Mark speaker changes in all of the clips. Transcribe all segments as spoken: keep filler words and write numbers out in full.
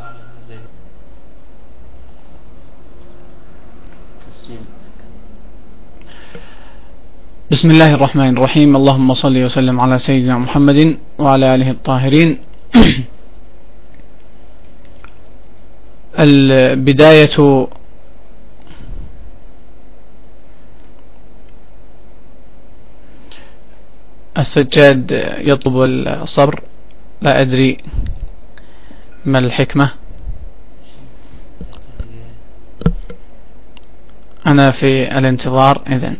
Speaker 1: بسم الله الرحمن الرحيم. اللهم صل وسلم على سيدنا محمد وعلى آله الطاهرين. البداية السجاد يطلب الصبر، لا أدري ما الحكمة. أنا في الانتظار إذن.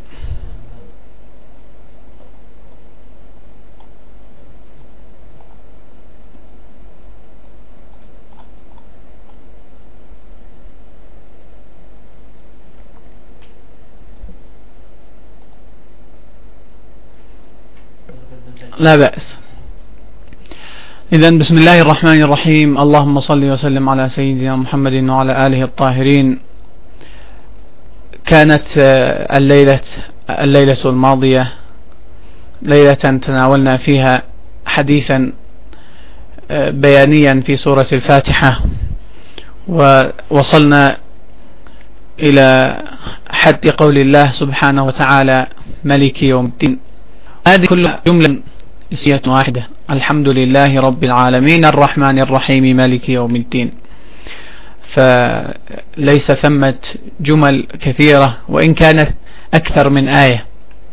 Speaker 1: لا بأس. إذن بسم الله الرحمن الرحيم. اللهم صل وسلم على سيدنا محمد وعلى آله الطاهرين. كانت الليلة الليلة الماضية ليلة تناولنا فيها حديثا بيانيا في سورة الفاتحة، ووصلنا إلى حد قول الله سبحانه وتعالى ملك يوم الدين. هذه كلها جملة اسمية واحدة: الحمد لله رب العالمين الرحمن الرحيم مالك يوم الدين. فليس ثمة جمل كثيرة وإن كانت أكثر من آية.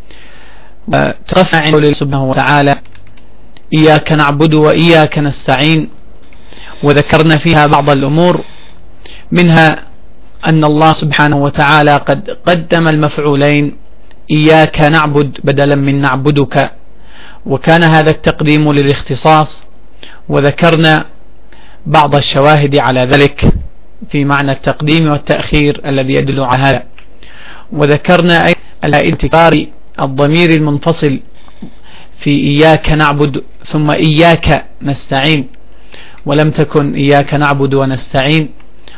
Speaker 1: ترفع قوله سبحانه وتعالى إياك نعبد وإياك نستعين، وذكرنا فيها بعض الأمور، منها أن الله سبحانه وتعالى قد قدم المفعولين إياك نعبد بدلا من نعبدك، وكان هذا التقديم للاختصاص، وذكرنا بعض الشواهد على ذلك في معنى التقديم والتأخير الذي يدل على هذا. وذكرنا أيضا انتقار الضمير المنفصل في إياك نعبد ثم إياك نستعين، ولم تكن إياك نعبد ونستعين.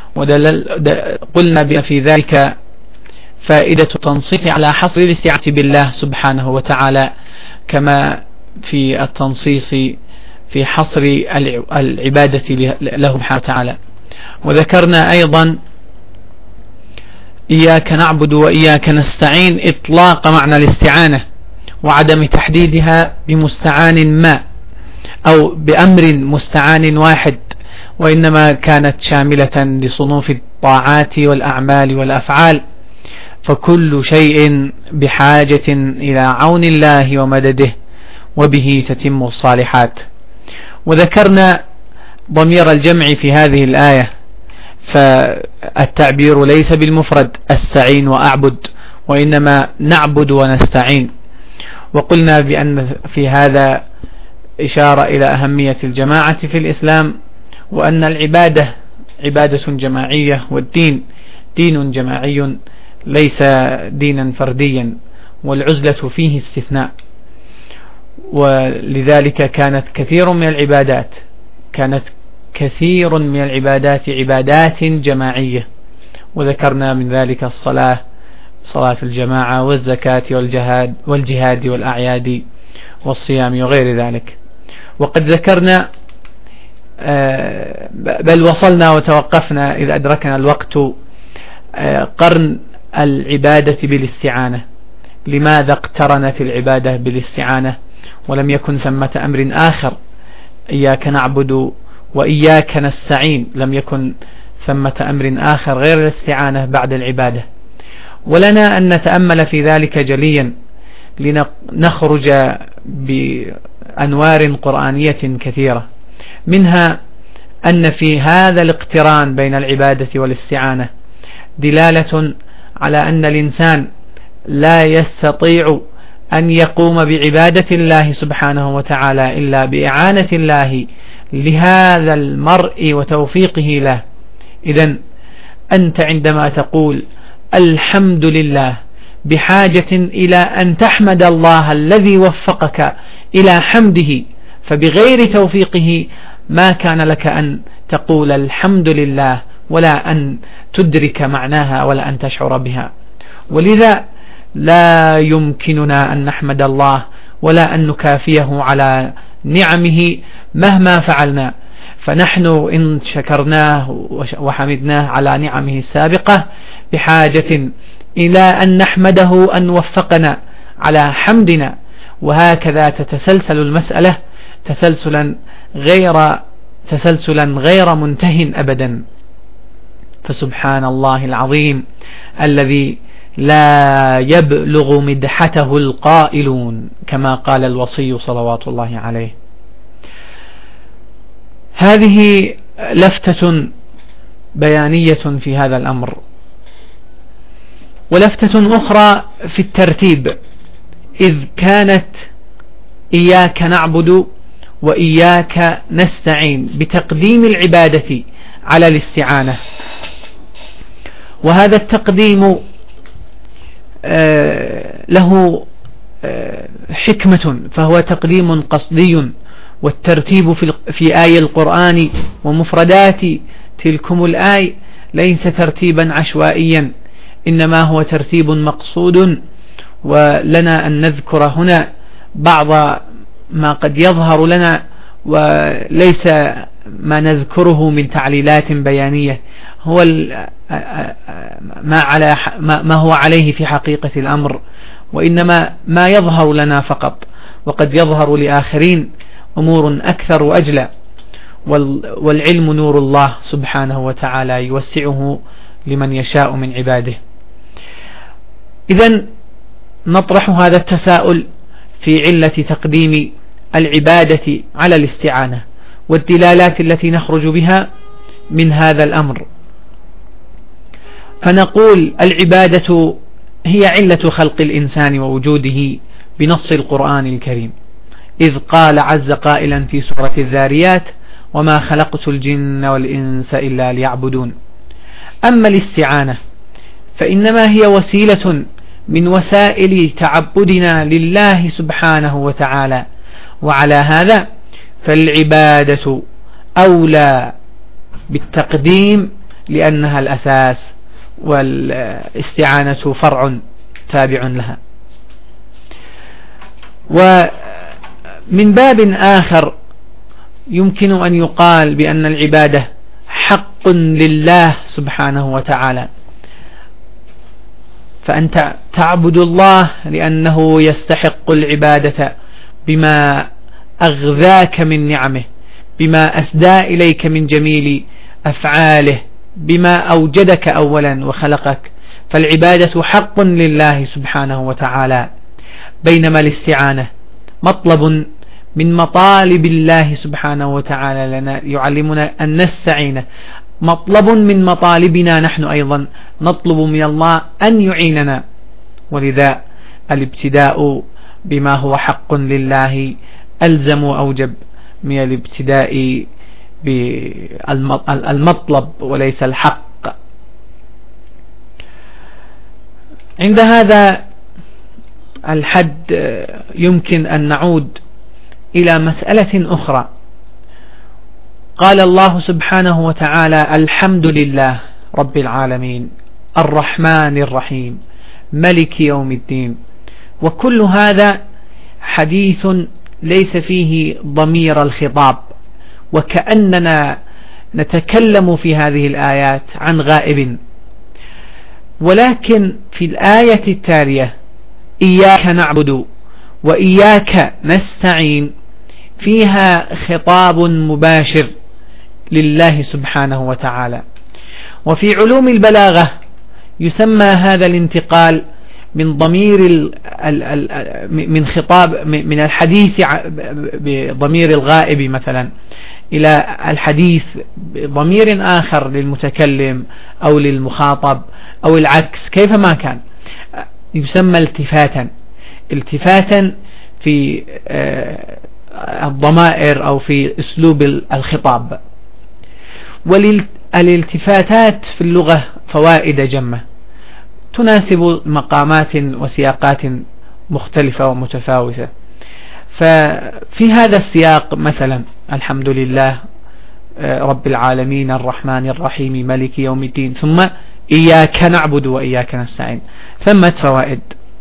Speaker 1: وقلنا بأن في ذلك فائدة التنصيص على حصر الاستعانة بالله سبحانه وتعالى، كما في التنصيص في حصر العبادة له سبحانه وتعالى. وذكرنا أيضا إياك نعبد وإياك نستعين إطلاق معنى الاستعانة، وعدم تحديدها بمستعان ما أو بأمر مستعان واحد، وإنما كانت شاملة لصنوف الطاعات والأعمال والأفعال، فكل شيء بحاجة إلى عون الله ومدده، وبه تتم الصالحات. وذكرنا ضمير الجمع في هذه الآية، فالتعبير ليس بالمفرد استعين وأعبد، وإنما نعبد ونستعين. وقلنا بأن في هذا إشارة إلى أهمية الجماعة في الإسلام، وأن العبادة عبادة جماعية، والدين دين جماعي ليس دينا فرديا، والعزلة فيه استثناء. ولذلك كانت كثير من العبادات كانت كثير من العبادات عبادات جماعية، وذكرنا من ذلك الصلاة، صلاة الجماعة، والزكاة والجهاد والجهاد والأعياد والصيام وغير ذلك. وقد ذكرنا بل وصلنا وتوقفنا إذا أدركنا الوقت قرن العبادة بالاستعانة. لماذا اقترنت العبادة بالاستعانة ولم يكن ثمة أمر آخر؟ إياك نعبد وإياك نستعين، لم يكن ثمة أمر آخر غير الاستعانة بعد العبادة. ولنا أن نتأمل في ذلك جليا لنخرج بأنوار قرآنية كثيرة، منها أن في هذا الاقتران بين العبادة والاستعانة دلالة على أن الإنسان لا يستطيع أن يقوم بعبادة الله سبحانه وتعالى إلا بإعانة الله لهذا المرء وتوفيقه له. إذن أنت عندما تقول الحمد لله بحاجة إلى أن تحمد الله الذي وفقك إلى حمده، فبغير توفيقه ما كان لك أن تقول الحمد لله ولا أن تدرك معناها ولا أن تشعر بها. ولذا لا يمكننا أن نحمد الله ولا أن نكافيه على نعمه مهما فعلنا، فنحن إن شكرناه وحمدناه على نعمه السابقة بحاجة إلى أن نحمده أن وفقنا على حمدنا، وهكذا تتسلسل المسألة تسلسلا غير تسلسلا غير منته أبدا. فسبحان الله العظيم الذي لا يبلغ مدحته القائلون، كما قال الوصي صلوات الله عليه. هذه لفتة بيانية في هذا الأمر. ولفتة أخرى في الترتيب، إذ كانت إياك نعبد وإياك نستعين بتقديم العبادة على الاستعانة، وهذا التقديم له حكمة، فهو تقديم قصدي. والترتيب في آي القرآن ومفردات تلكم الآي ليس ترتيبا عشوائيا، إنما هو ترتيب مقصود. ولنا أن نذكر هنا بعض ما قد يظهر لنا وليس ما نذكره من تعليلات بيانية، هو ما, على ما هو عليه في حقيقة الأمر، وإنما ما يظهر لنا فقط، وقد يظهر لآخرين أمور أكثر وأجلى. والعلم نور الله سبحانه وتعالى يوسعه لمن يشاء من عباده. إذن نطرح هذا التساؤل في علة تقديم العبادة على الاستعانة والدلالات التي نخرج بها من هذا الأمر. فنقول العبادة هي علة خلق الإنسان ووجوده بنص القرآن الكريم، إذ قال عز قائلا في سورة الذاريات: وما خلقت الجن والإنس إلا ليعبدون. أما الاستعانة فإنما هي وسيلة من وسائل تعبدنا لله سبحانه وتعالى، وعلى هذا فالعبادة أولى بالتقديم لأنها الأساس، والاستعانة فرع تابع لها. ومن باب آخر يمكن أن يقال بأن العبادة حق لله سبحانه وتعالى، فأنت تعبد الله لأنه يستحق العبادة بما أغذاك من نعمه، بما أسدى إليك من جميل أفعاله، بما أوجدك أولا وخلقك. فالعبادة حق لله سبحانه وتعالى، بينما الاستعانة مطلب من مطالب الله سبحانه وتعالى لنا، يعلمنا أن نستعين، مطلب من مطالبنا نحن أيضا، نطلب من الله أن يعيننا. ولذا الابتداء بما هو حق لله ألزم وأوجب من الابتداء بالمطلب وليس الحق. عند هذا الحد يمكن أن نعود إلى مسألة أخرى. قال الله سبحانه وتعالى: الحمد لله رب العالمين الرحمن الرحيم ملك يوم الدين. وكل هذا حديث ليس فيه ضمير الخطاب، وكأننا نتكلم في هذه الآيات عن غائب. ولكن في الآية التالية: إياك نعبد وإياك نستعين، فيها خطاب مباشر لله سبحانه وتعالى. وفي علوم البلاغة يسمى هذا الانتقال من ضمير من خطاب من الحديث بضمير الغائب مثلا إلى الحديث بضمير آخر للمتكلم أو للمخاطب أو العكس، كيفما كان يسمى التفاتا. التفاتا في الضمائر أو في أسلوب الخطاب. وللالتفاتات في اللغة فوائد جمة تناسب مقامات وسياقات مختلفة ومتفاوتة. ففي هذا السياق مثلا: الحمد لله رب العالمين الرحمن الرحيم ملك يوم الدين، ثم إياك نعبد وإياك نستعين، ثمة فوائد.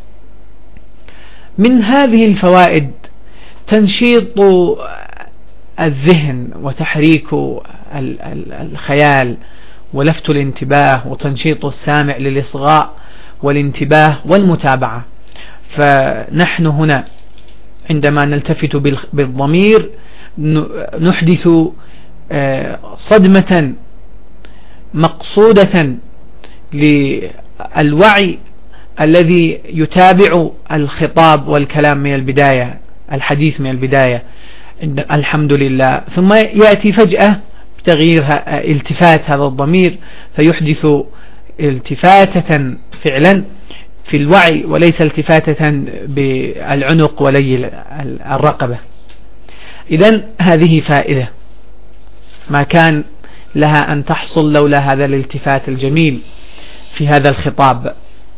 Speaker 1: من هذه الفوائد تنشيط الذهن وتحريك الخيال ولفت الانتباه وتنشيط السامع للإصغاء والانتباه والمتابعة. فنحن هنا عندما نلتفت بالضمير نحدث صدمة مقصودة للوعي الذي يتابع الخطاب والكلام من البداية، الحديث من البداية الحمد لله، ثم يأتي فجأة بتغيير التفات هذا الضمير فيحدث التفاتة فعلا في الوعي وليس التفاتة بالعنق ولي الرقبة. إذن هذه فائدة ما كان لها أن تحصل لولا هذا الالتفات الجميل في هذا الخطاب.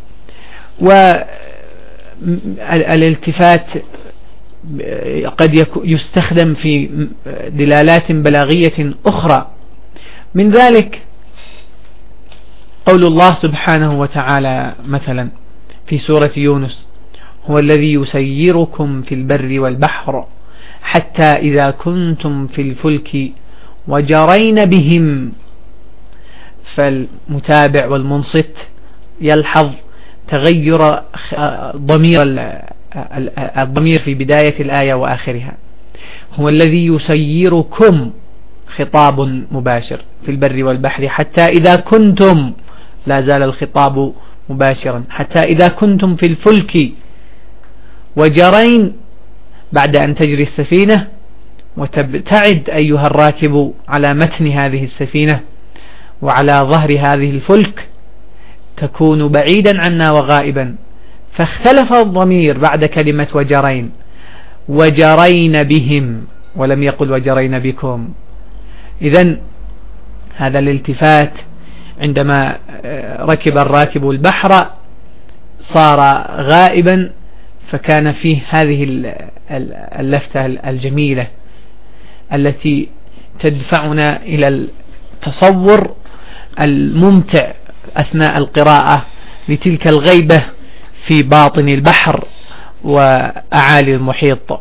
Speaker 1: والالتفات قد يستخدم في دلالات بلاغية أخرى، من ذلك قول الله سبحانه وتعالى مثلا في سورة يونس: هو الذي يسيركم في البر والبحر حتى إذا كنتم في الفلك وجرين بهم. فالمتابع والمنصت يلحظ تغير ضمير الضمير في بداية الآية وآخرها. هو الذي يسيركم، خطاب مباشر في البر والبحر، حتى إذا كنتم، لا زال الخطاب مباشرا، حتى إذا كنتم في الفلك وجرين، بعد أن تجري السفينة وتبتعد أيها الراكب على متن هذه السفينة وعلى ظهر هذه الفلك، تكون بعيدا عنا وغائبا. فاختلف الضمير بعد كلمة وجرين، وجرين بهم ولم يقل وجرين بكم. إذن هذا الالتفات عندما ركب الراكب البحر صار غائبا، فكان فيه هذه اللفتة الجميلة التي تدفعنا إلى التصور الممتع أثناء القراءة لتلك الغيبة في باطن البحر وأعالي المحيط.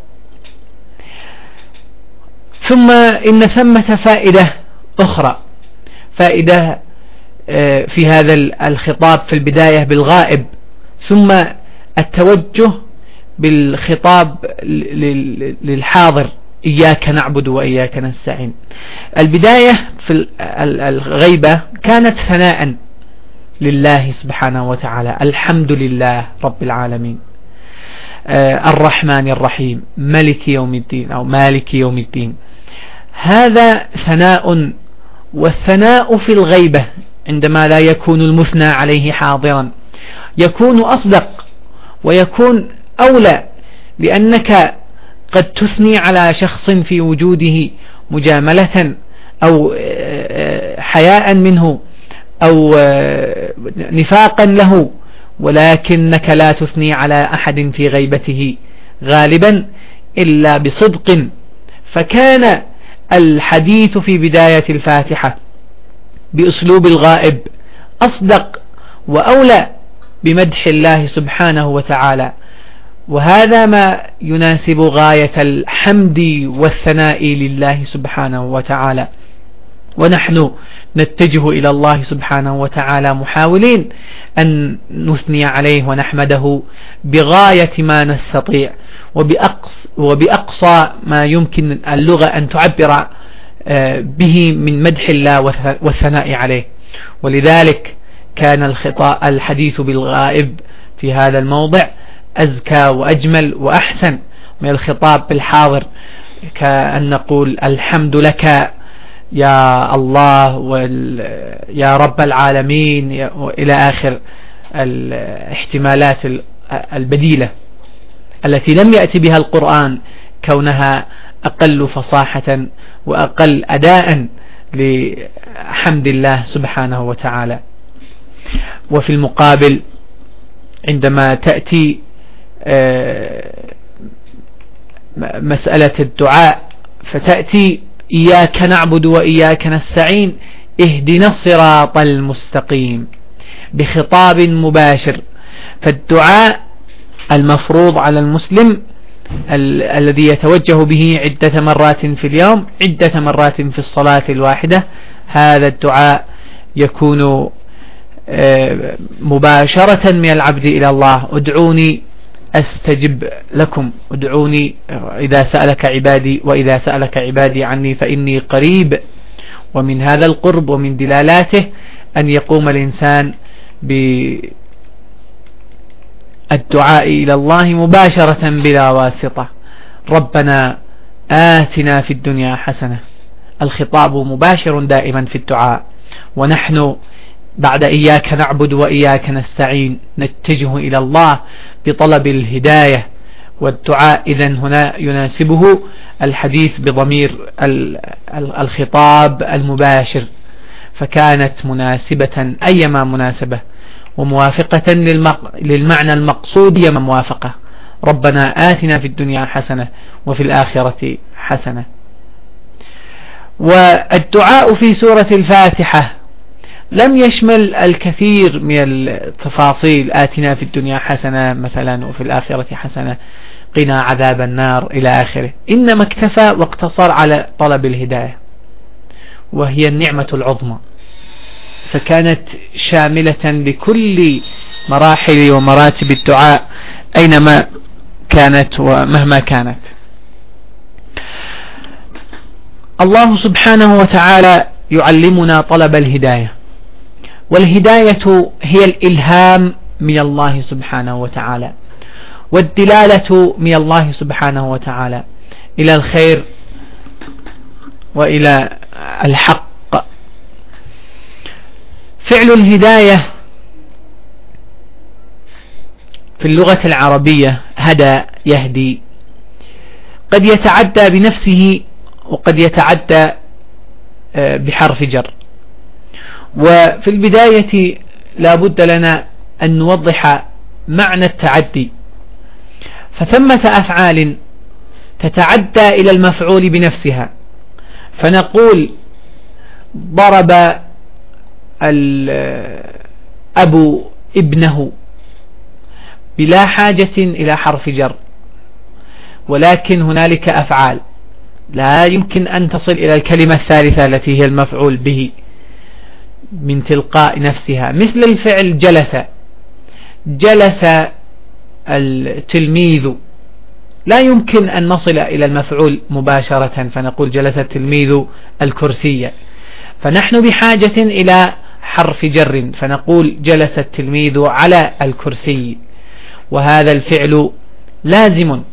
Speaker 1: ثم إن ثمة فائدة أخرى، فائدة في هذا الخطاب في البداية بالغائب، ثم التوجه بالخطاب للحاضر: إياك نعبد وإياك نستعين. البداية في الغيبة كانت ثناء لله سبحانه وتعالى: الحمد لله رب العالمين، الرحمن الرحيم، ملك يوم الدين أو مالك يوم الدين. هذا ثناء، والثناء في الغيبة عندما لا يكون المثنى عليه حاضرا يكون أصدق ويكون أولى، لأنك قد تثني على شخص في وجوده مجاملة أو حياء منه أو نفاقا له، ولكنك لا تثني على أحد في غيبته غالبا إلا بصدق. فكان الحديث في بداية الفاتحة بأسلوب الغائب أصدق وأولى بمدح الله سبحانه وتعالى، وهذا ما يناسب غاية الحمد والثناء لله سبحانه وتعالى. ونحن نتجه إلى الله سبحانه وتعالى محاولين أن نثني عليه ونحمده بغاية ما نستطيع وبأقصى ما يمكن اللغة أن تعبر به من مدح الله والثناء عليه. ولذلك كان الخطاء الحديث بالغائب في هذا الموضع أزكى وأجمل وأحسن من الخطاب بالحاضر، كأن نقول: الحمد لك يا الله يا رب العالمين، إلى آخر الاحتمالات البديلة التي لم يأتي بها القرآن، كونها أقل فصاحة وأقل أداء لحمد الله سبحانه وتعالى. وفي المقابل عندما تأتي مسألة الدعاء فتأتي: إياك نعبد وإياك نستعين اهدنا الصراط المستقيم، بخطاب مباشر. فالدعاء المفروض على المسلم ال الذي يتوجه به عدة مرات في اليوم، عدة مرات في الصلاة الواحدة، هذا الدعاء يكون مباشرة من العبد إلى الله. ادعوني أستجب لكم، ادعوني إذا سألك عبادي وإذا سألك عبادي عني فإني قريب. ومن هذا القرب ومن دلالاته أن يقوم الإنسان بالدعاء إلى الله مباشرة بلا واسطة. ربنا آتنا في الدنيا حسنة، الخطاب مباشر دائما في الدعاء. ونحن بعد إياك نعبد وإياك نستعين نتجه إلى الله بطلب الهداية، والدعاء إذن هنا يناسبه الحديث بضمير الخطاب المباشر، فكانت مناسبة أيما مناسبة وموافقة للمعنى المقصود يما موافقة. ربنا آتنا في الدنيا حسنة وفي الآخرة حسنة. والدعاء في سورة الفاتحة لم يشمل الكثير من التفاصيل، آتنا في الدنيا حسنة مثلا وفي الآخرة حسنة، قنا عذاب النار إلى آخره، إنما اكتفى واقتصر على طلب الهداية، وهي النعمة العظمى، فكانت شاملة لكل مراحل ومراتب الدعاء أينما كانت ومهما كانت. الله سبحانه وتعالى يعلمنا طلب الهداية، والهداية هي الإلهام من الله سبحانه وتعالى، والدلالة من الله سبحانه وتعالى إلى الخير وإلى الحق. فعل الهداية في اللغة العربية هدى يهدي، قد يتعدى بنفسه وقد يتعدى بحرف جر. وفي البداية لا بد لنا أن نوضح معنى التعدي، فثمة أفعال تتعدى إلى المفعول بنفسها، فنقول ضرب الأب ابنه بلا حاجة إلى حرف جر، ولكن هنالك أفعال لا يمكن أن تصل إلى الكلمة الثالثة التي هي المفعول به من تلقاء نفسها، مثل الفعل جلس، جلس التلميذ، لا يمكن أن نصل إلى المفعول مباشرة فنقول جلس التلميذ الكرسي، فنحن بحاجة إلى حرف جر فنقول جلس التلميذ على الكرسي، وهذا الفعل لازم،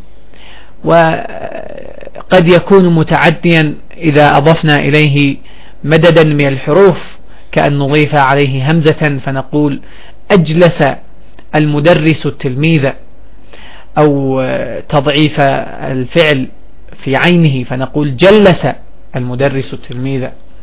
Speaker 1: وقد يكون متعديا إذا أضفنا إليه مددا من الحروف، كأن نضيف عليه همزة فنقول أجلس المدرس التلميذ، أو تضعيف الفعل في عينه فنقول جلس المدرس التلميذ.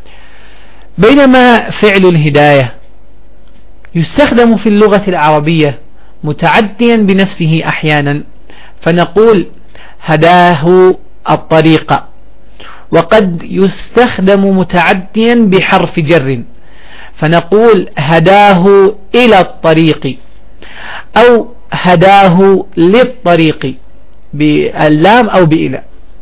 Speaker 1: بينما فعل الهداية يستخدم في اللغة العربية متعديا بنفسه أحيانا فنقول هداه الطريق، وقد يستخدم متعديا بحرف جر فنقول هداه إلى الطريق، أو هداه للطريق باللام أو بإلى.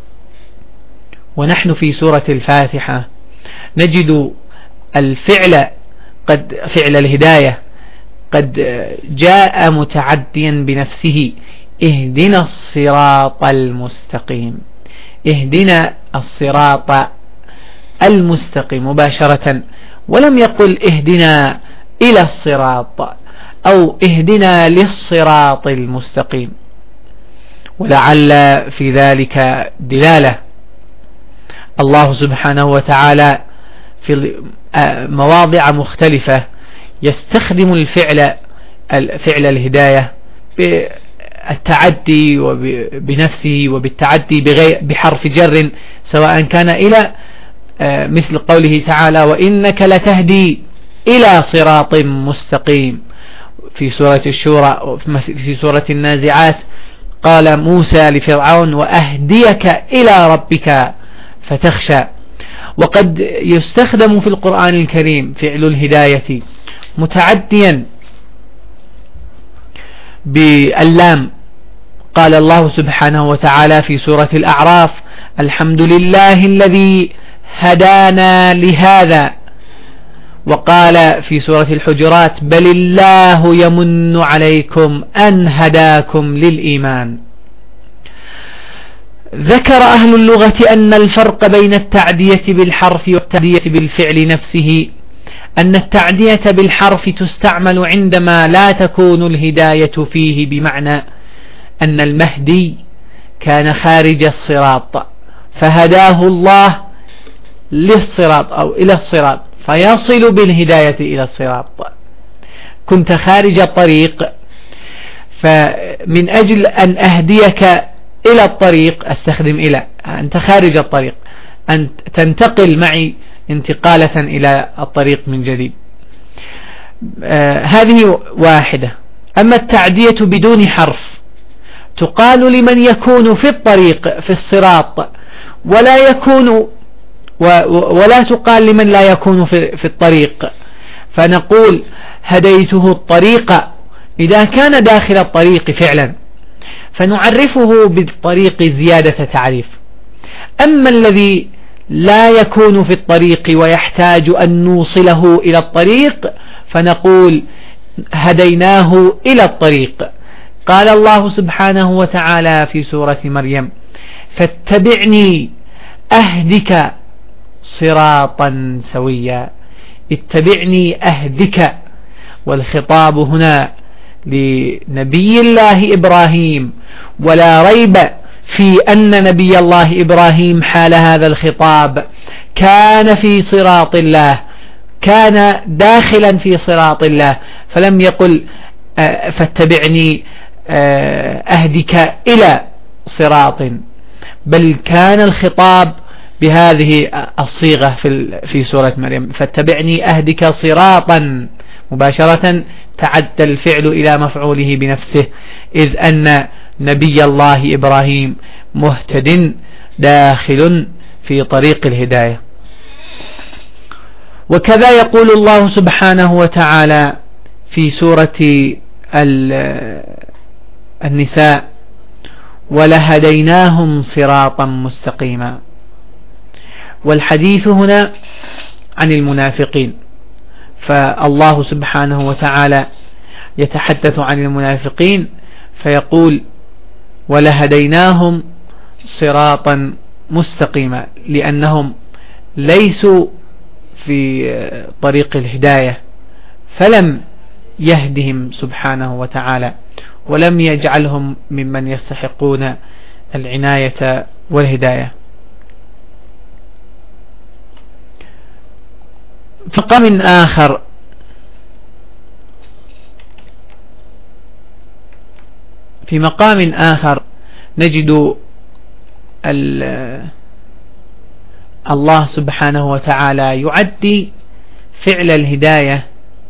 Speaker 1: ونحن في سورة الفاتحة نجد الفعل قد فعل الهداية قد جاء متعديا بنفسه، اهدنا الصراط المستقيم، اهدنا الصراط المستقيم مباشرة، ولم يقل اهدنا إلى الصراط أو اهدنا للصراط المستقيم. ولعل في ذلك دلالة، الله سبحانه وتعالى في مواضع مختلفة يستخدم الفعل فعل الهداية بالتعدي بنفسه وبالتعدي بحرف جر، سواء كان إلى مثل قوله تعالى وإنك لتهدي إلى صراط مستقيم في سورة الشورى. في سورة النازعات قال موسى لفرعون وأهديك إلى ربك فتخشى. وقد يستخدم في القرآن الكريم فعل الهداية متعديا باللام قال الله سبحانه وتعالى في سورة الأعراف: الحمد لله الذي هدانا لهذا. وقال في سورة الحجرات: بل الله يمن عليكم أن هداكم للإيمان. ذكر أهل اللغة أن الفرق بين التعدية بالحرف والتعدية بالفعل نفسه أن التعدية بالحرف تستعمل عندما لا تكون الهداية فيه، بمعنى أن المهدي كان خارج الصراط فهداه الله للصراط أو إلى الصراط فيصل بالهداية إلى الصراط. كنت خارج الطريق، فمن أجل أن أهديك إلى الطريق أستخدم إلى. أنت خارج الطريق، أن تنتقل معي انتقالة إلى الطريق من جديد. آه هذه واحدة. أما التعدية بدون حرف تقال لمن يكون في الطريق في الصراط ولا يكون ولا تقال لمن لا يكون في, في الطريق. فنقول: هديته الطريق إذا كان داخل الطريق فعلا، فنعرفه بالطريق زيادة تعريف. أما الذي لا يكون في الطريق ويحتاج أن نوصله إلى الطريق فنقول: هديناه إلى الطريق. قال الله سبحانه وتعالى في سورة مريم: فاتبعني أهدك صراطا سويا. اتبعني أهدك، والخطاب هنا لنبي الله إبراهيم، ولا ريب في أن نبي الله إبراهيم حال هذا الخطاب كان في صراط الله، كان داخلا في صراط الله، فلم يقل فاتبعني أهدك إلى صراط، بل كان الخطاب بهذه الصيغة في في سورة مريم: فاتبعني أهدك صراطا. مباشرة تعدى الفعل إلى مفعوله بنفسه، إذ أن نبي الله إبراهيم مهتد داخل في طريق الهداية. وكذا يقول الله سبحانه وتعالى في سورة النساء: ولهديناهم صراطا مستقيما. والحديث هنا عن المنافقين، فالله سبحانه وتعالى يتحدث عن المنافقين فيقول: ولهديناهم صراطا مستقيما، لأنهم ليسوا في طريق الهداية فلم يهدهم سبحانه وتعالى ولم يجعلهم ممن يستحقون العناية والهداية. في مقام آخر في مقام آخر نجد الله سبحانه وتعالى يعدي فعل الهداية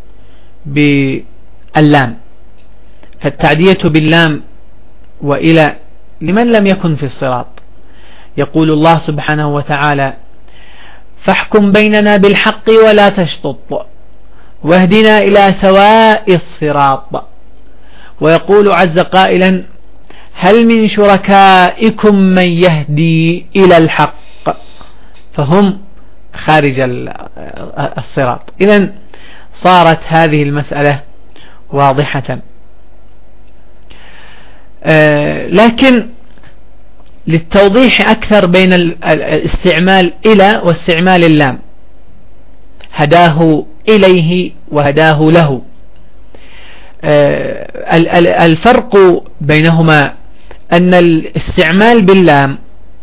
Speaker 1: باللام، فالتعدية باللام وإلى لمن لم يكن في الصراط. يقول الله سبحانه وتعالى: فاحكم بيننا بالحق ولا تشطط واهدنا إلى سواء الصراط. ويقول عز قائلا: هل من شركائكم من يهدي إلى الحق، فهم خارج الصراط. إذن صارت هذه المسألة واضحة. آه لكن للتوضيح أكثر بين الاستعمال إلى واستعمال اللام، هداه إليه وهداه له. آه الفرق بينهما أن الاستعمال باللام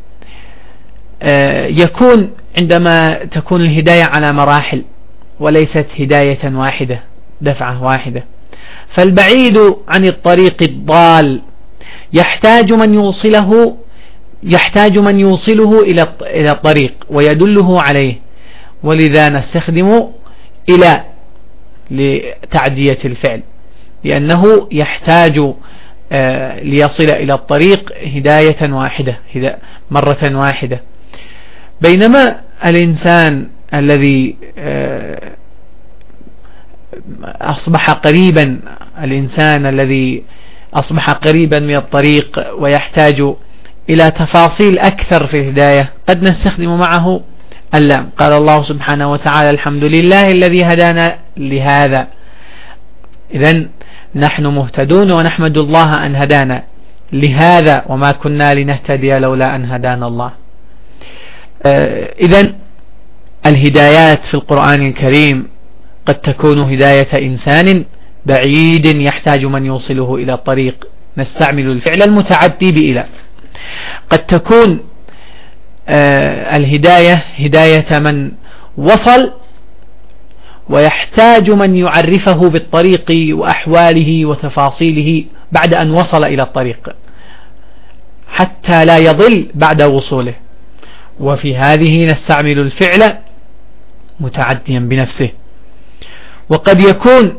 Speaker 1: آه يكون عندما تكون الهداية على مراحل وليست هداية واحدة دفعة واحدة، فالبعيد عن الطريق الضال يحتاج من يوصله يحتاج من يوصله إلى الطريق ويدله عليه، ولذا نستخدم إلى لتعدية الفعل، لأنه يحتاج ليصل إلى الطريق هداية واحدة مرة واحدة. بينما الإنسان الذي أصبح قريبا، الإنسان الذي أصبح قريبا من الطريق ويحتاج إلى تفاصيل أكثر في الهداية قد نستخدم معه اللام. قال الله سبحانه وتعالى الحمد لله الذي هدانا لهذا، إذن نحن مهتدون ونحمد الله أن هدانا لهذا وما كنا لنهتدي لولا أن هدانا الله. إذن الهدايات في القرآن الكريم قد تكون هداية إنسان بعيد يحتاج من يوصله إلى الطريق، نستعمل الفعل المتعدي بإلى. قد تكون الهداية هداية من وصل ويحتاج من يعرفه بالطريق وأحواله وتفاصيله بعد أن وصل إلى الطريق حتى لا يضل بعد وصوله، وفي هذه نستعمل الفعل متعديا بنفسه. وقد يكون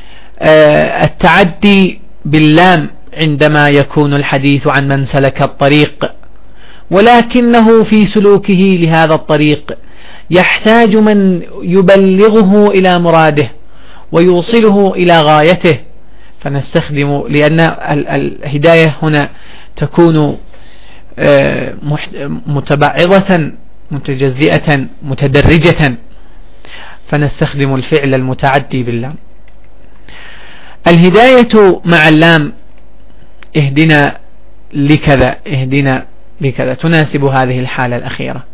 Speaker 1: التعدي باللام عندما يكون الحديث عن من سلك الطريق ولكنه في سلوكه لهذا الطريق يحتاج من يبلغه إلى مراده ويوصله إلى غايته، فنستخدم لأن الهداية هنا تكون متبعضة متجزئة متدرجة، فنستخدم الفعل المتعدي باللام. الهداية مع اللام اهدنا لكذا اهدنا لكذا تناسب هذه الحالة الأخيرة.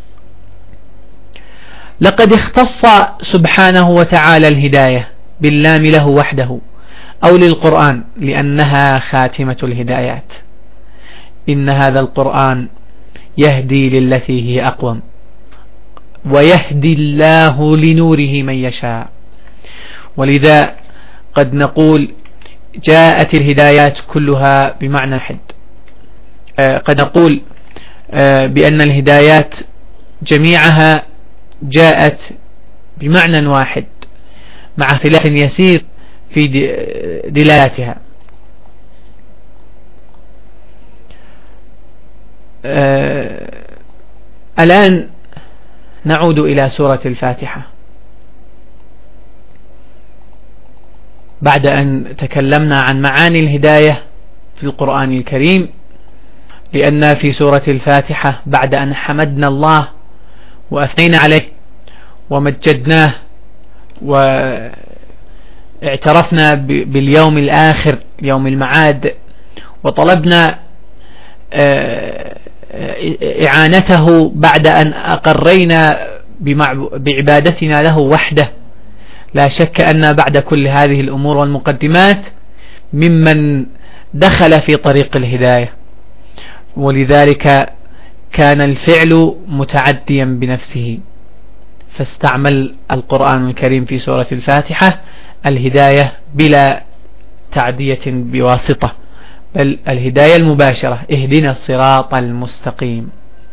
Speaker 1: لقد اختص سبحانه وتعالى الهداية باللام له وحده أو للقرآن لأنها خاتمة الهدايات. إن هذا القرآن يهدي للتي هي أقوم ويهدي الله لنوره من يشاء. ولذا قد نقول جاءت الهدايات كلها بمعنى واحد. قد نقول بأن الهدايات جميعها جاءت بمعنى واحد مع اختلاف يسير في دلالاتها. الآن نعود إلى سورة الفاتحة بعد أن تكلمنا عن معاني الهداية في القرآن الكريم، لأن في سورة الفاتحة بعد أن حمدنا الله وأثنينا عليه ومجدناه واعترفنا باليوم الآخر يوم المعاد وطلبنا إعانته بعد أن أقرينا بعبادتنا له وحده، لا شك أن بعد كل هذه الأمور والمقدمات ممن دخل في طريق الهداية، ولذلك كان الفعل متعديا بنفسه، فاستعمل القرآن الكريم في سورة الفاتحة الهداية بلا تعدية بواسطة، بل الهداية المباشرة اهدنا الصراط المستقيم.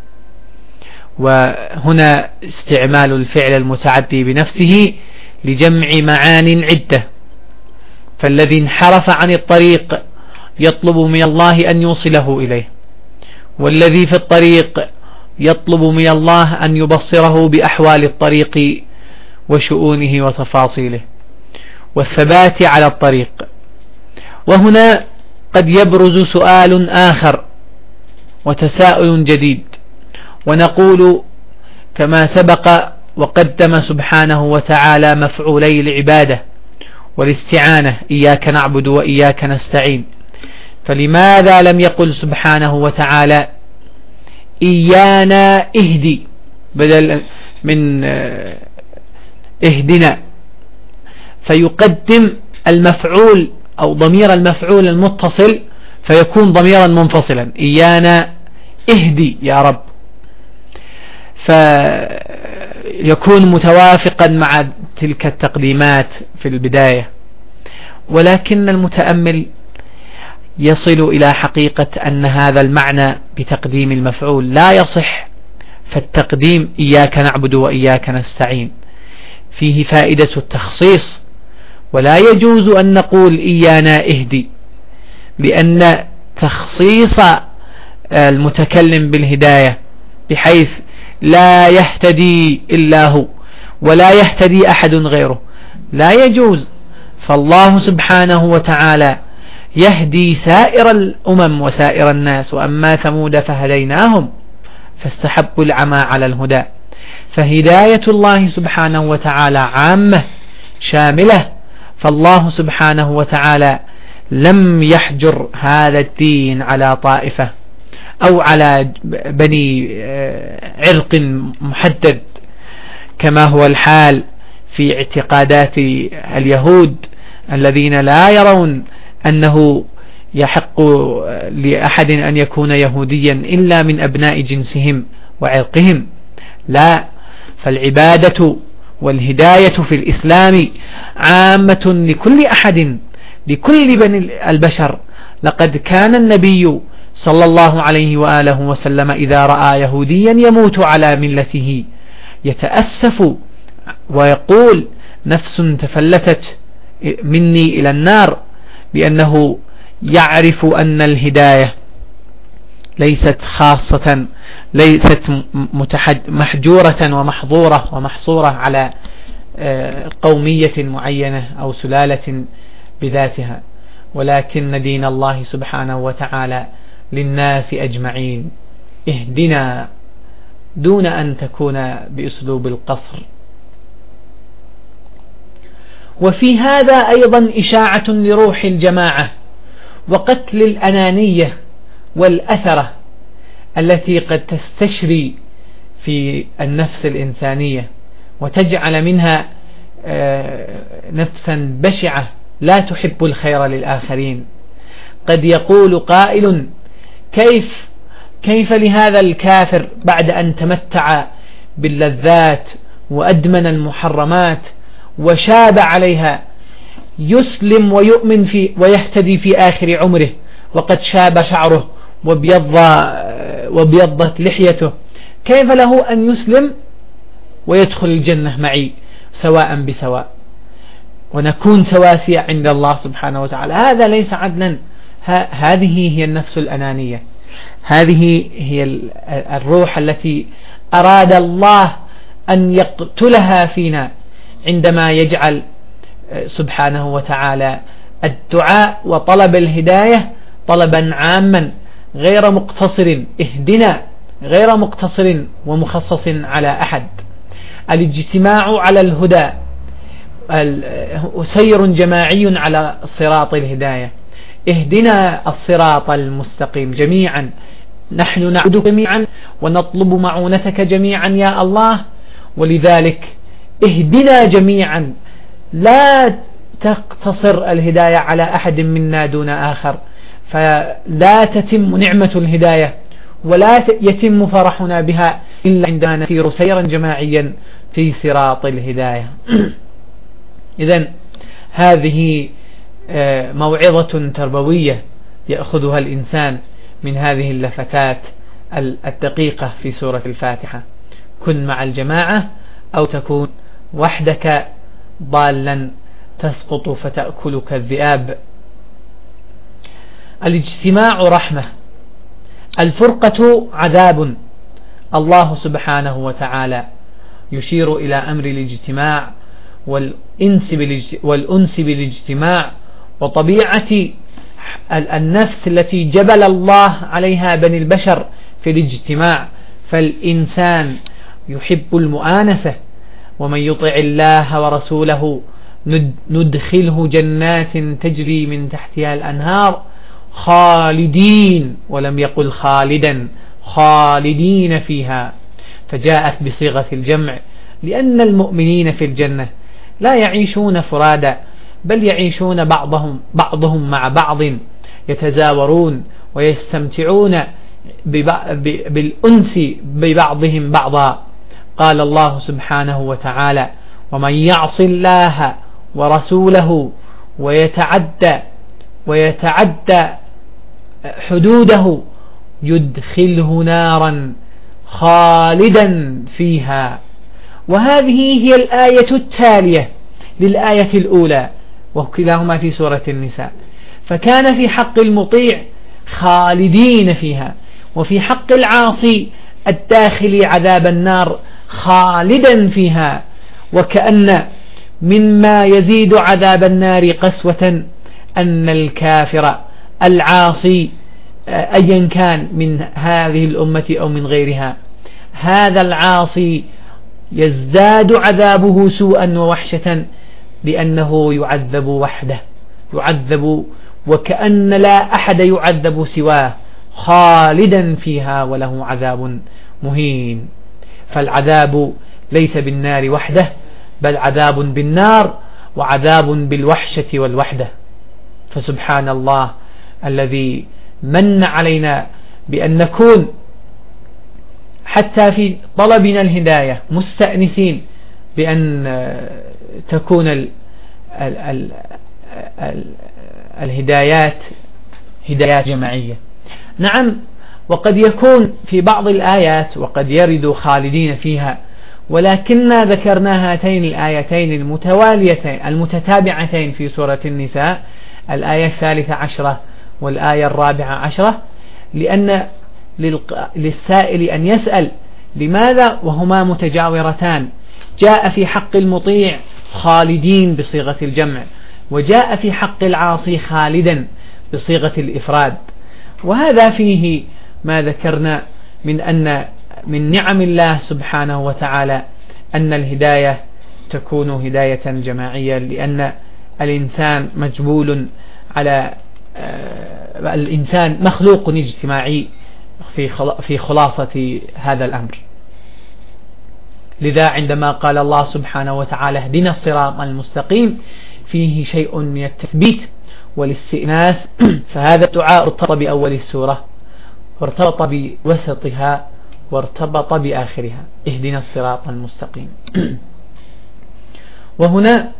Speaker 1: وهنا استعمال الفعل المتعدي بنفسه لجمع معان عدة، فالذي انحرف عن الطريق يطلب من الله أن يوصله إليه، والذي في الطريق يطلب من الله أن يبصره بأحوال الطريق وشؤونه وتفاصيله والثبات على الطريق. وهنا قد يبرز سؤال آخر وتساؤل جديد، ونقول كما سبق وقدم سبحانه وتعالى مفعولي العبادة والاستعانة إياك نعبد وإياك نستعين، فلماذا لم يقل سبحانه وتعالى إيانا اهدي بدل من اهدنا، فيقدم المفعول أو ضمير المفعول المتصل فيكون ضميرا منفصلا، إيانا اهدي يا رب، فيكون متوافقا مع تلك التقديمات في البداية. ولكن المتأمل يصل إلى حقيقة أن هذا المعنى بتقديم المفعول لا يصح، فالتقديم إياك نعبد وإياك نستعين فيه فائدة التخصيص، ولا يجوز أن نقول إيانا اهدي، لأن تخصيص المتكلم بالهداية بحيث لا يهتدي إلا هو ولا يهتدي أحد غيره لا يجوز. فالله سبحانه وتعالى يهدي سائر الأمم وسائر الناس. وأما ثمود فهديناهم فاستحبوا العمى على الهدى. فهداية الله سبحانه وتعالى عامة شاملة، فالله سبحانه وتعالى لم يحجر هذا الدين على طائفة أو على بني عرق محدد كما هو الحال في اعتقادات اليهود الذين لا يرون أنه يحق لأحد أن يكون يهوديا إلا من أبناء جنسهم وعرقهم. لا، فالعبادة والهداية في الإسلام عامة لكل أحد، لكل بني البشر. لقد كان النبي صلى الله عليه وآله وسلم إذا رأى يهوديا يموت على ملته يتأسف ويقول نفس تفلتت مني إلى النار، لأنه يعرف أن الهداية ليست خاصة، ليست محجورة ومحظورة ومحصورة على قومية معينة أو سلالة بذاتها، ولكن دين الله سبحانه وتعالى للناس أجمعين. اهدنا دون أن تكون بأسلوب القصر. وفي هذا أيضا إشاعة لروح الجماعة وقتل الأنانية والأثرة التي قد تستشري في النفس الإنسانية وتجعل منها نفسا بشعة لا تحب الخير للآخرين. قد يقول قائل كيف كيف لهذا الكافر بعد أن تمتع باللذات وأدمن المحرمات وشاب عليها يسلم ويؤمن في ويهتدي في آخر عمره وقد شاب شعره وبيض وبيضت لحيته، كيف له أن يسلم ويدخل الجنة معي سواء بسواء ونكون سواسية عند الله سبحانه وتعالى؟ هذا ليس عدلا. هذه هي النفس الأنانية، هذه هي الروح التي أراد الله أن يقتلها فينا عندما يجعل سبحانه وتعالى الدعاء وطلب الهداية طلبا عاما غير مقتصر، اهدنا غير مقتصر ومخصص على أحد. الاجتماع على الهدى سير جماعي على صراط الهداية. اهدنا الصراط المستقيم جميعا، نحن نعبدك جميعا ونطلب معونتك جميعا يا الله، ولذلك اهدنا جميعا، لا تقتصر الهداية على أحد منا دون آخر، فلا تتم نعمة الهداية ولا يتم فرحنا بها إلا عندما نسير سيرا جماعيا في صراط الهداية. إذن هذه موعظة تربوية يأخذها الإنسان من هذه اللفتات الدقيقة في سورة الفاتحة. كن مع الجماعة أو تكون وحدك ضالا تسقط فتأكلك الذئاب. الاجتماع رحمة، الفرقة عذاب. الله سبحانه وتعالى يشير إلى أمر الاجتماع والأنس بالاجتماع وطبيعة النفس التي جبل الله عليها بني البشر في الاجتماع. فالإنسان يحب المؤانسة، ومن يطع الله ورسوله ندخله جنات تجري من تحتها الأنهار خالدين، ولم يقل خالدا، خالدين فيها، فجاءت بصيغة الجمع لأن المؤمنين في الجنة لا يعيشون فرادا، بل يعيشون بعضهم بعضهم مع بعض، يتزاورون ويستمتعون بالأنس ببعضهم بعضا. قال الله سبحانه وتعالى: ومن يعص الله ورسوله ويتعدى ويتعدى حدوده يدخله نارا خالدا فيها. وهذه هي الآية التالية للآية الأولى، وكلاهما في سورة النساء. فكان في حق المطيع خالدين فيها، وفي حق العاصي الداخل عذاب النار خالدا فيها. وكأن مما يزيد عذاب النار قسوة أن الكافر العاصي أيا كان من هذه الأمة أو من غيرها، هذا العاصي يزداد عذابه سوءا ووحشة لأنه يعذب وحده، يعذب وكأن لا أحد يعذب سواه، خالدا فيها وله عذاب مهين. فالعذاب ليس بالنار وحده، بل عذاب بالنار وعذاب بالوحشة والوحدة. فسبحان الله الذي من علينا بأن نكون حتى في طلبنا الهداية مستأنسين بأن تكون ال ال ال ال الهدايات هدايات جماعية. نعم، وقد يكون في بعض الآيات وقد يرد خالدين فيها، ولكننا ذكرنا هاتين الآيتين المتواليتين المتتابعتين في سورة النساء، الآية الثالثة عشرة والآية الرابعة عشرة، لأن للسائل أن يسأل لماذا وهما متجاورتان، جاء في حق المطيع خالدين بصيغة الجمع، وجاء في حق العاصي خالدا بصيغة الإفراد. وهذا فيه ما ذكرنا من أن من نعم الله سبحانه وتعالى أن الهداية تكون هداية جماعية، لأن الإنسان مجبول على الإنسان مخلوق اجتماعي في خلاصة هذا الأمر. لذا عندما قال الله سبحانه وتعالى اهدنا الصراط المستقيم فيه شيء من التثبيت والاستئناس، فهذا الدعاء ارتبط بأول السورة وارتبط بوسطها وارتبط بآخرها، اهدنا الصراط المستقيم. وهنا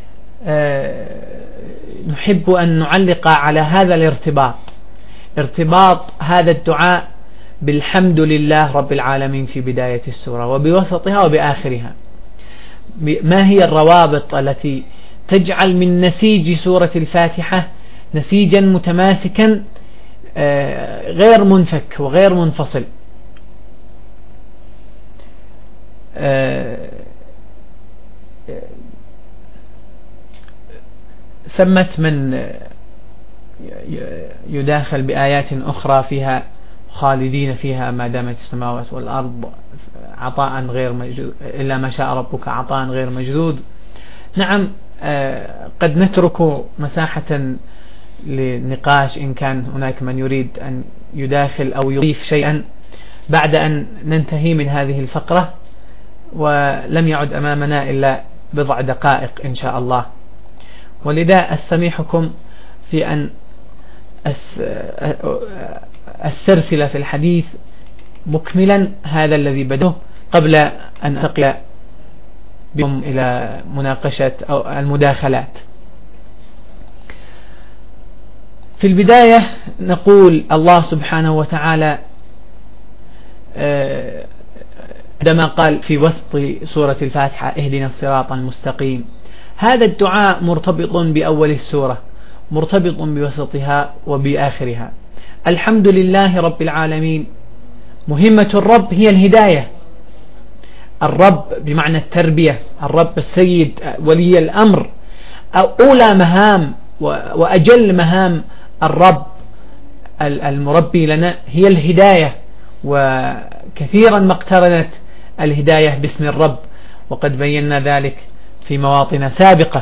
Speaker 1: نحب أن نعلق على هذا الارتباط، ارتباط هذا الدعاء بالحمد لله رب العالمين في بداية السورة وبوسطها وبآخرها. ما هي الروابط التي تجعل من نسيج سورة الفاتحة نسيجا متماسكا غير منفك وغير منفصل؟ ثمة من يداخل بآيات أخرى فيها خالدين فيها ما دامت السماوات والأرض عطاء غير مجدود إلا ما شاء ربك عطاء غير مجدود. نعم، قد نترك مساحة للنقاش إن كان هناك من يريد أن يداخل أو يضيف شيئا بعد أن ننتهي من هذه الفقرة، ولم يعد أمامنا إلا بضع دقائق إن شاء الله. ولذا أستميحكم في أن السلسلة في الحديث مكملا هذا الذي بدأه قبل أن أنتقل بهم إلى مناقشة أو المداخلات. في البداية نقول الله سبحانه وتعالى عندما قال في وسط سورة الفاتحة اهدنا الصراط المستقيم، هذا الدعاء مرتبط بأول السورة، مرتبط بوسطها وبآخرها. الحمد لله رب العالمين، مهمة الرب هي الهداية. الرب بمعنى التربية، الرب السيد ولي الأمر، أولى مهام وأجل مهام الرب المربي لنا هي الهداية، وكثيرا ما اقترنت الهداية باسم الرب، وقد بينا ذلك في مواطن سابقة.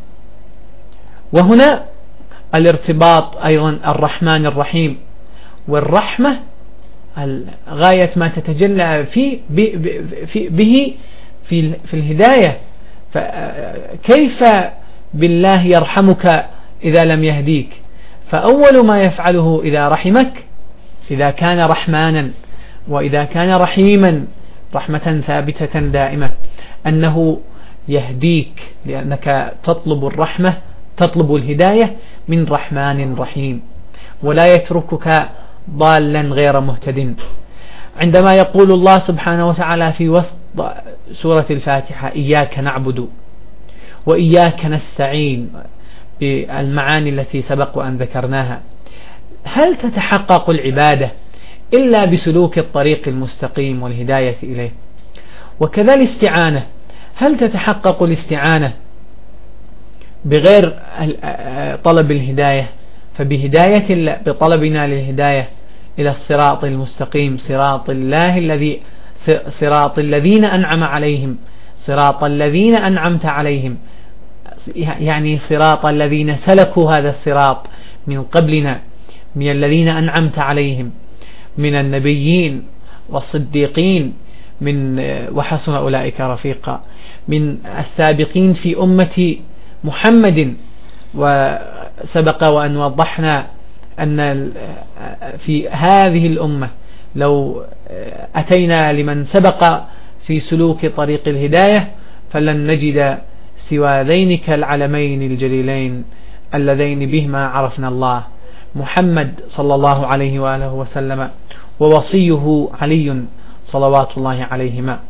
Speaker 1: وهنا الارتباط أيضا الرحمن الرحيم، والرحمة غاية ما تتجلى فيه به في في الهداية. فكيف بالله يرحمك إذا لم يهديك؟ فأول ما يفعله إذا رحمك، إذا كان رحمانا وإذا كان رحيما رحمة ثابتة دائمة، أنه يهديك، لأنك تطلب الرحمة، تطلب الهداية من رحمن رحيم، ولا يتركك ضالا غير مهتد. عندما يقول الله سبحانه وتعالى في وسط سورة الفاتحة إياك نعبد وإياك نستعين بالمعاني التي سبق وأن ذكرناها، هل تتحقق العبادة إلا بسلوك الطريق المستقيم والهداية إليه؟ وكذا الاستعانة، هل تتحقق الاستعانة بغير طلب الهداية، فبهداية بطلبنا للهداية إلى الصراط المستقيم، صراط الله الذي صراط الذين أنعم عليهم، صراط الذين أنعمت عليهم، يعني صراط الذين سلكوا هذا الصراط من قبلنا، من الذين أنعمت عليهم من النبيين والصديقين، من وحسن أولئك رفيقا، من السابقين في أمة محمد. وسبق وأن وضحنا أن في هذه الأمة لو أتينا لمن سبق في سلوك طريق الهداية فلن نجد سوى ذينك العلمين الجليلين اللذين بهما عرفنا الله، محمد صلى الله عليه وآله وسلم ووصيه علي صلوات الله عليهما.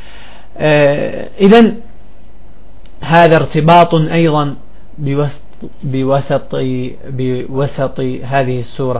Speaker 1: إذن هذا ارتباط أيضا بوسط, بوسط هذه السورة.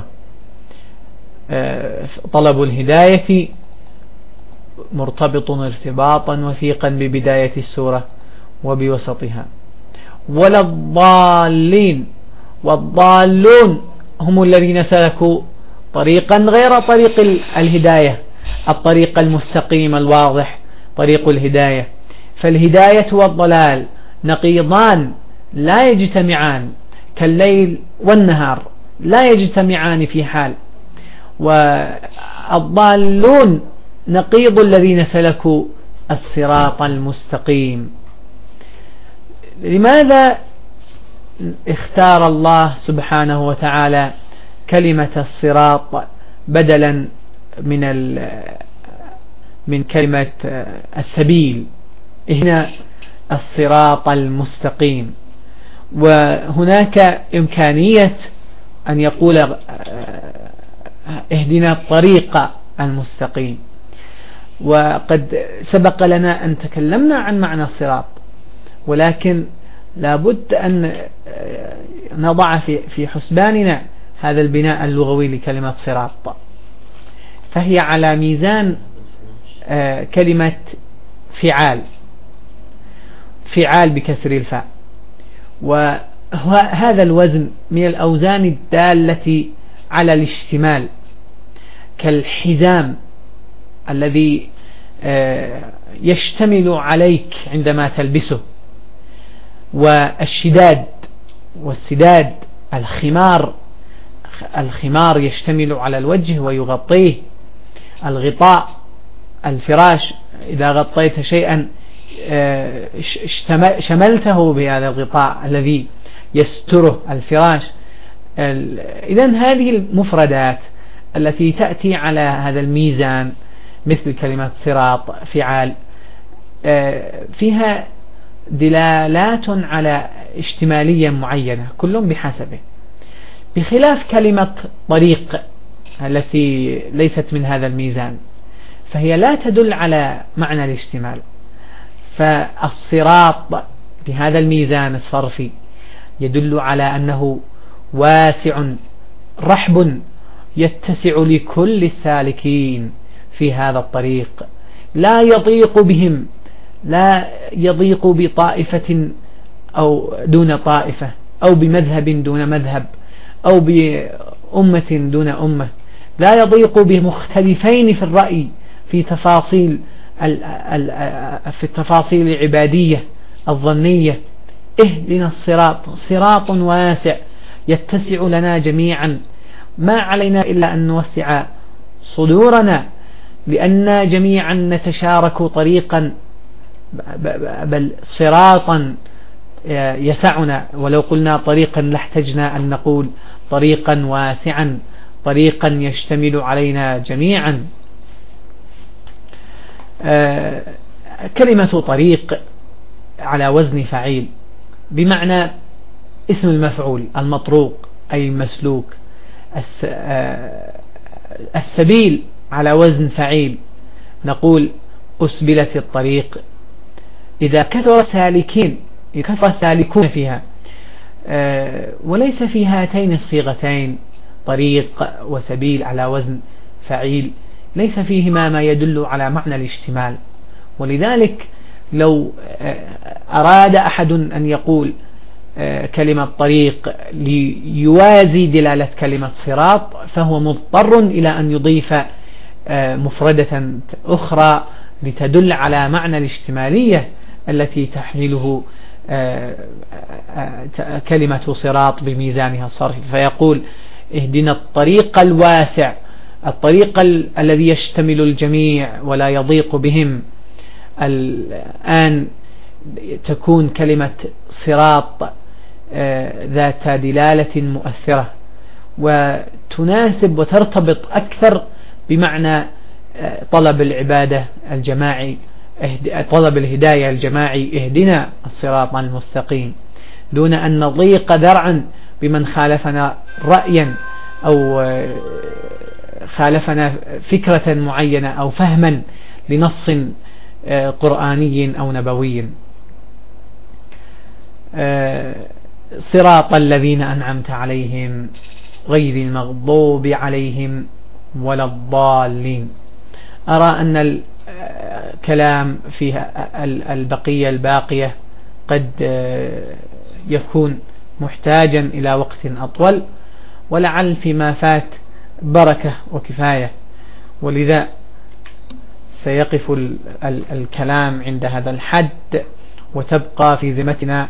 Speaker 1: طلب الهداية مرتبط ارتباطا وثيقا ببداية السورة وبوسطها. ولا الضالين، والضالون هم الذين سلكوا طريقا غير طريق الهداية، الطريق المستقيم الواضح طريق الهداية. فالهداية والضلال نقيضان لا يجتمعان، كالليل والنهار لا يجتمعان في حال. والضالون نقيض الذين سلكوا الصراط المستقيم. لماذا اختار الله سبحانه وتعالى كلمة الصراط بدلا من من كلمة السبيل؟ هنا الصراط المستقيم، وهناك إمكانية أن يقول اهدنا الطريق المستقيم. وقد سبق لنا أن تكلمنا عن معنى الصراط، ولكن لابد أن نضع في في حسباننا هذا البناء اللغوي لكلمة صراط، فهي على ميزان كلمة فعال، فعال بكسر الفاء. وهذا الوزن من الأوزان الدالة على الاشتمال، كالحزام الذي يشتمل عليك عندما تلبسه، والشداد والسداد، الخمار، الخمار يشتمل على الوجه ويغطيه، الغطاء، الفراش إذا غطيت شيئا شملته بهذا الغطاء الذي يستره الفراش. إذن هذه المفردات التي تأتي على هذا الميزان مثل كلمة صراط، فعال، فيها دلالات على اشتمالية معينة كل بحسبه، بخلاف كلمة طريق التي ليست من هذا الميزان، فهي لا تدل على معنى الاشتمال. فالصراط بهذا الميزان الصرفي يدل على أنه واسع رحب يتسع لكل السالكين في هذا الطريق، لا يضيق بهم، لا يضيق بطائفة أو دون طائفة، أو بمذهب دون مذهب، أو بأمة دون أمة، لا يضيق بمختلفين في الرأي في تفاصيل في التفاصيل العبادية الظنية. اهدنا الصراط، صراط واسع يتسع لنا جميعا، ما علينا إلا أن نوسع صدورنا، لأن جميعا نتشارك طريقا، بل صراطا يسعنا. ولو قلنا طريقا لاحتجنا أن نقول طريقا واسعا، طريقا يشتمل علينا جميعا. كلمة طريق على وزن فعيل بمعنى اسم المفعول المطروق أي المسلوك. السبيل على وزن فعيل نقول أسبلت الطريق. إذا كثر سالكين، كثر سالكون فيها، وليس في هاتين الصيغتين طريق وسبيل على وزن فعيل ليس فيهما ما يدل على معنى الاشتمال. ولذلك لو أراد أحد أن يقول كلمة طريق ليوازي دلالة كلمة صراط، فهو مضطر إلى أن يضيف مفردة أخرى لتدل على معنى الاشتمالية التي تحمله كلمة صراط بميزانها الصرفي، فيقول اهدنا الطريق الواسع، الطريق الذي يشتمل الجميع ولا يضيق بهم. الآن تكون كلمة صراط ذات دلالة مؤثرة وتناسب وترتبط أكثر بمعنى طلب العبادة الجماعي، طلب الهداية الجماعي، اهدنا الصراط المستقيم، دون أن نضيق ذرعا بمن خالفنا رأيا أو خالفنا فكرة معينة أو فهما لنص قرآني أو نبوي. صراط الذين أنعمت عليهم غير المغضوب عليهم ولا الضالين. أرى أن الكلام في البقية الباقية قد يكون محتاجا إلى وقت أطول، ولعل فيما فات بركة وكفاية، ولذا سيقف الكلام عند هذا الحد، وتبقى في ذمتنا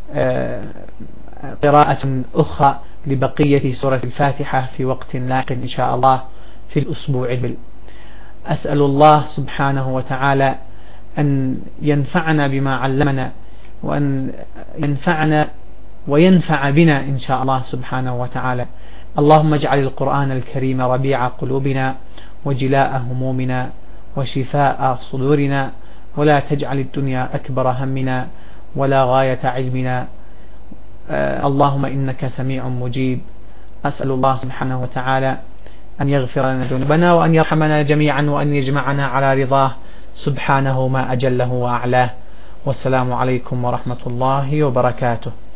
Speaker 1: قراءة أخرى لبقية سورة الفاتحة في وقت لاحق إن شاء الله في الأسبوع القادم. أسأل الله سبحانه وتعالى أن ينفعنا بما علمنا، وأن ينفعنا وينفع بنا إن شاء الله سبحانه وتعالى. اللهم اجعل القرآن الكريم ربيع قلوبنا وجلاء همومنا وشفاء صدورنا، ولا تجعل الدنيا أكبر همنا ولا غاية علمنا. آه اللهم إنك سميع مجيب. أسأل الله سبحانه وتعالى أن يغفر لنا ذنوبنا وأن يرحمنا جميعا وأن يجمعنا على رضاه سبحانه ما أجله وأعلاه. والسلام عليكم ورحمة الله وبركاته.